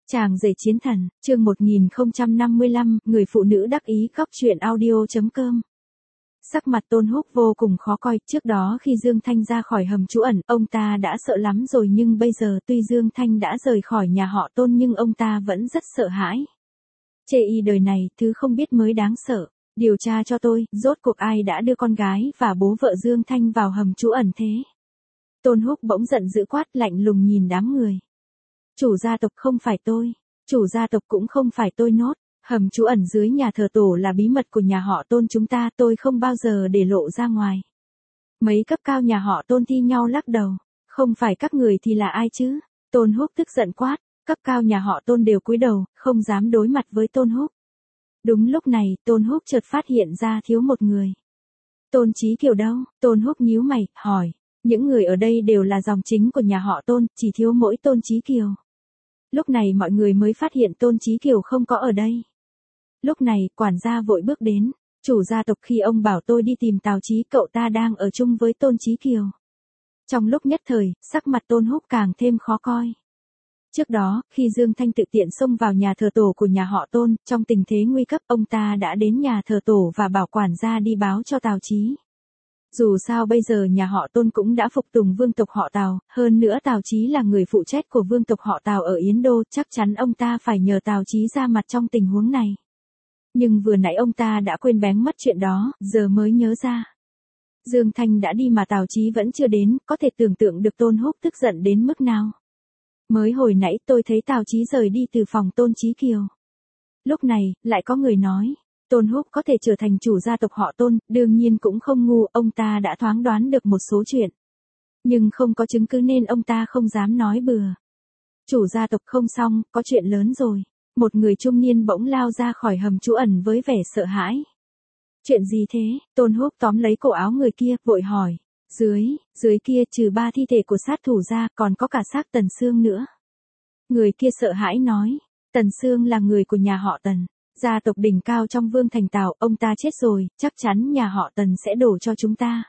Chàng rể chiến thần, chương 1055, người phụ nữ đắc ý. Góc truyện audio.com. Sắc mặt Tôn Húc vô cùng khó coi, trước đó khi Dương Thanh ra khỏi hầm trú ẩn, ông ta đã sợ lắm rồi, nhưng bây giờ tuy Dương Thanh đã rời khỏi nhà họ Tôn nhưng ông ta vẫn rất sợ hãi. Chê y đời này, thứ không biết mới đáng sợ. Điều tra cho tôi, rốt cuộc ai đã đưa con gái và bố vợ Dương Thanh vào hầm trú ẩn thế? Tôn Húc bỗng giận dữ quát, lạnh lùng nhìn đám người. Chủ gia tộc không phải tôi, chủ gia tộc cũng không phải tôi nốt, hầm trú ẩn dưới nhà thờ tổ là bí mật của nhà họ Tôn chúng ta, tôi không bao giờ để lộ ra ngoài. Mấy cấp cao nhà họ Tôn thi nhau lắc đầu, không phải các người thì là ai chứ? Tôn Húc tức giận quát, cấp cao nhà họ Tôn đều cúi đầu, không dám đối mặt với Tôn Húc. Đúng lúc này, Tôn Húc chợt phát hiện ra thiếu một người. Tôn Chí Kiều đâu? Tôn Húc nhíu mày, hỏi. Những người ở đây đều là dòng chính của nhà họ Tôn, chỉ thiếu mỗi Tôn Chí Kiều. Lúc này mọi người mới phát hiện Tôn Chí Kiều không có ở đây. Lúc này, quản gia vội bước đến. Chủ gia tộc, khi ông bảo tôi đi tìm Tào Chí, cậu ta đang ở chung với Tôn Chí Kiều. Trong lúc nhất thời, sắc mặt Tôn Húc càng thêm khó coi. Trước đó, khi Dương Thanh tự tiện xông vào nhà thờ tổ của nhà họ Tôn, trong tình thế nguy cấp, ông ta đã đến nhà thờ tổ và bảo quản gia đi báo cho Tào Chí. Dù sao bây giờ nhà họ Tôn cũng đã phục tùng vương tộc họ Tào, hơn nữa Tào Chí là người phụ trách của vương tộc họ Tào ở Yến Đô, chắc chắn ông ta phải nhờ Tào Chí ra mặt trong tình huống này. Nhưng vừa nãy ông ta đã quên bén mất chuyện đó, giờ mới nhớ ra. Dương Thanh đã đi mà Tào Chí vẫn chưa đến, có thể tưởng tượng được Tôn Húc tức giận đến mức nào. Mới hồi nãy tôi thấy Tào Chí rời đi từ phòng Tôn Chí Kiều. Lúc này, lại có người nói. Tôn Húc có thể trở thành chủ gia tộc họ Tôn, đương nhiên cũng không ngu, ông ta đã thoáng đoán được một số chuyện. Nhưng không có chứng cứ nên ông ta không dám nói bừa. Chủ gia tộc không xong, có chuyện lớn rồi. Một người trung niên bỗng lao ra khỏi hầm trú ẩn với vẻ sợ hãi. Chuyện gì thế? Tôn Húc tóm lấy cổ áo người kia, vội hỏi. Dưới kia trừ 3 thi thể của sát thủ ra, còn có cả xác Tần Sương nữa. Người kia sợ hãi nói. Tần Sương là người của nhà họ Tần. Gia tộc đỉnh cao trong Vương Thành Tào, ông ta chết rồi, chắc chắn nhà họ Tần sẽ đổ cho chúng ta.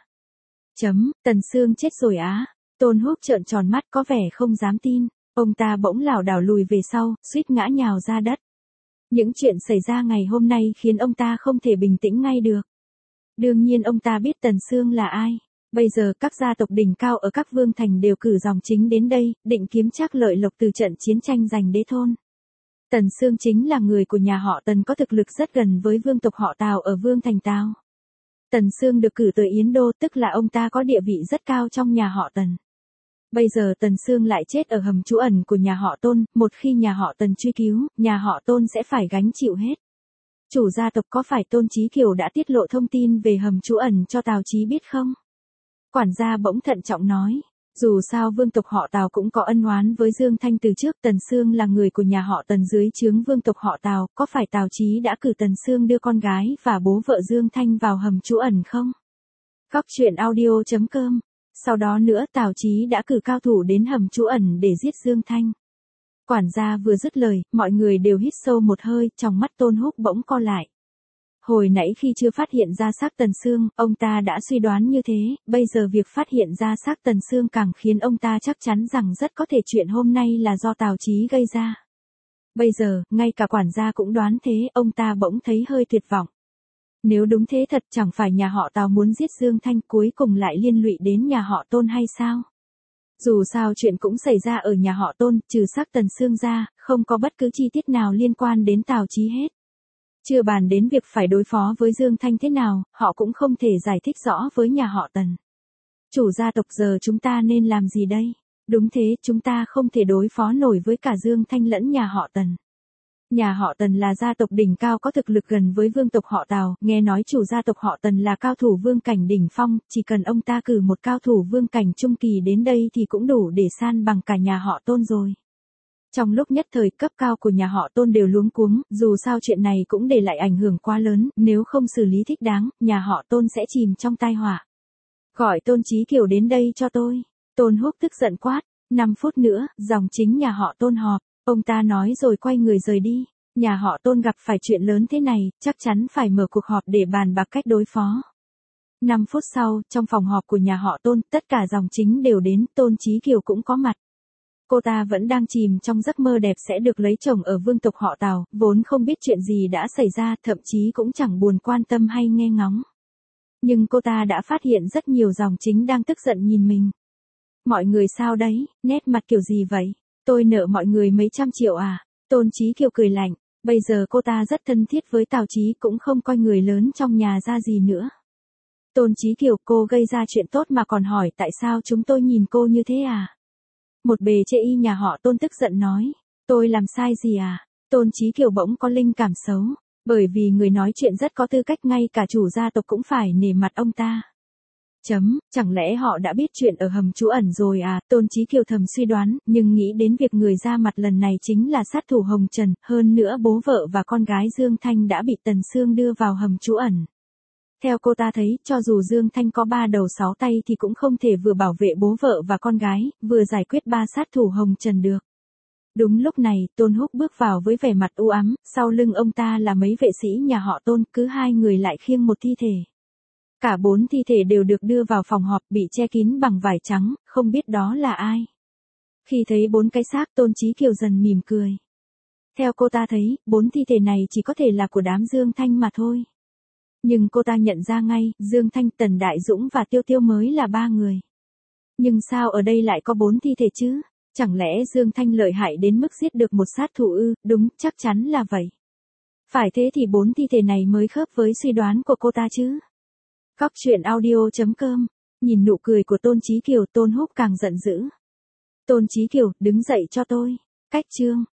Tần Sương chết rồi á? Tôn Húc trợn tròn mắt có vẻ không dám tin, ông ta bỗng lảo đảo lùi về sau, suýt ngã nhào ra đất. Những chuyện xảy ra ngày hôm nay khiến ông ta không thể bình tĩnh ngay được. Đương nhiên ông ta biết Tần Sương là ai. Bây giờ các gia tộc đỉnh cao ở các vương thành đều cử dòng chính đến đây, định kiếm trác lợi lộc từ trận chiến tranh giành đế thôn. Tần Sương chính là người của nhà họ Tần có thực lực rất gần với vương tộc họ Tào ở Vương Thành Tào. Tần Sương được cử tới Yến Đô, tức là ông ta có địa vị rất cao trong nhà họ Tần. Bây giờ Tần Sương lại chết ở hầm trú ẩn của nhà họ Tôn, một khi nhà họ Tần truy cứu, nhà họ Tôn sẽ phải gánh chịu hết. Chủ gia tộc có phải Tôn Chí Kiều đã tiết lộ thông tin về hầm trú ẩn cho Tào Chí biết không? Quản gia bỗng thận trọng nói. Dù sao vương tộc họ Tào cũng có ân oán với Dương Thanh từ trước, Tần Sương là người của nhà họ Tần dưới trướng vương tộc họ Tào, có phải Tào Chí đã cử Tần Sương đưa con gái và bố vợ Dương Thanh vào hầm trú ẩn không? Góc truyện audio.com. Sau đó nữa Tào Chí đã cử cao thủ đến hầm trú ẩn để giết Dương Thanh. Quản gia vừa dứt lời, mọi người đều hít sâu một hơi, trong mắt Tôn Húc bỗng co lại. Hồi nãy khi chưa phát hiện ra xác Tần Sương, ông ta đã suy đoán như thế, bây giờ việc phát hiện ra xác Tần Sương càng khiến ông ta chắc chắn rằng rất có thể chuyện hôm nay là do Tào Chí gây ra. Bây giờ, ngay cả quản gia cũng đoán thế, ông ta bỗng thấy hơi tuyệt vọng. Nếu đúng thế thật, chẳng phải nhà họ Tào muốn giết Dương Thanh cuối cùng lại liên lụy đến nhà họ Tôn hay sao? Dù sao chuyện cũng xảy ra ở nhà họ Tôn, trừ xác Tần Sương ra, không có bất cứ chi tiết nào liên quan đến Tào Chí hết. Chưa bàn đến việc phải đối phó với Dương Thanh thế nào, họ cũng không thể giải thích rõ với nhà họ Tần. Chủ gia tộc, giờ chúng ta nên làm gì đây? Đúng thế, chúng ta không thể đối phó nổi với cả Dương Thanh lẫn nhà họ Tần. Nhà họ Tần là gia tộc đỉnh cao có thực lực gần với vương tộc họ Tào, nghe nói chủ gia tộc họ Tần là cao thủ vương cảnh đỉnh phong, chỉ cần ông ta cử một cao thủ vương cảnh trung kỳ đến đây thì cũng đủ để san bằng cả nhà họ Tôn rồi. Trong lúc nhất thời, cấp cao của nhà họ Tôn đều luống cuống, dù sao chuyện này cũng để lại ảnh hưởng quá lớn, nếu không xử lý thích đáng, nhà họ Tôn sẽ chìm trong tai họa. Gọi Tôn Chí Kiều đến đây cho tôi. Tôn Húc tức giận quát. 5 phút nữa, dòng chính nhà họ Tôn họp. Ông ta nói rồi quay người rời đi. Nhà họ Tôn gặp phải chuyện lớn thế này, chắc chắn phải mở cuộc họp để bàn bạc cách đối phó. 5 phút sau, trong phòng họp của nhà họ Tôn, tất cả dòng chính đều đến, Tôn Chí Kiều cũng có mặt. Cô ta vẫn đang chìm trong giấc mơ đẹp sẽ được lấy chồng ở vương tộc họ Tào, vốn không biết chuyện gì đã xảy ra, thậm chí cũng chẳng buồn quan tâm hay nghe ngóng. Nhưng cô ta đã phát hiện rất nhiều dòng chính đang tức giận nhìn mình. Mọi người sao đấy, nét mặt kiểu gì vậy? Tôi nợ mọi người mấy trăm triệu à? Tôn Chí Kiều cười lạnh, bây giờ cô ta rất thân thiết với Tào Chí cũng không coi người lớn trong nhà ra gì nữa. Tôn Chí Kiều, cô gây ra chuyện tốt mà còn hỏi tại sao chúng tôi nhìn cô như thế à? Một bề chê y nhà họ Tôn tức giận nói, tôi làm sai gì à? Tôn Chí Kiều bỗng có linh cảm xấu, bởi vì người nói chuyện rất có tư cách, ngay cả chủ gia tộc cũng phải nể mặt ông ta. Chẳng lẽ họ đã biết chuyện ở hầm trú ẩn rồi à? Tôn Chí Kiều thầm suy đoán, nhưng nghĩ đến việc người ra mặt lần này chính là sát thủ Hồng Trần, hơn nữa bố vợ và con gái Dương Thanh đã bị Tần Sương đưa vào hầm trú ẩn. Theo cô ta thấy, cho dù Dương Thanh có 3 đầu 6 tay thì cũng không thể vừa bảo vệ bố vợ và con gái, vừa giải quyết 3 sát thủ Hồng Trần được. Đúng lúc này, Tôn Húc bước vào với vẻ mặt u ám, sau lưng ông ta là mấy vệ sĩ nhà họ Tôn, cứ 2 người lại khiêng một thi thể. Cả 4 thi thể đều được đưa vào phòng họp bị che kín bằng vải trắng, không biết đó là ai. Khi thấy 4 cái xác, Tôn Chí Kiều dần mỉm cười. Theo cô ta thấy, 4 thi thể này chỉ có thể là của đám Dương Thanh mà thôi. Nhưng cô ta nhận ra ngay, Dương Thanh, Tần Đại Dũng và Tiêu Tiêu mới là 3 người. Nhưng sao ở đây lại có 4 thi thể chứ? Chẳng lẽ Dương Thanh lợi hại đến mức giết được một sát thủ ư? Đúng, chắc chắn là vậy. Phải thế thì 4 thi thể này mới khớp với suy đoán của cô ta chứ. Góc truyện audio.com. Nhìn nụ cười của Tôn Chí Kiều, Tôn Húc càng giận dữ. Tôn Chí Kiều, đứng dậy cho tôi. Cách chương.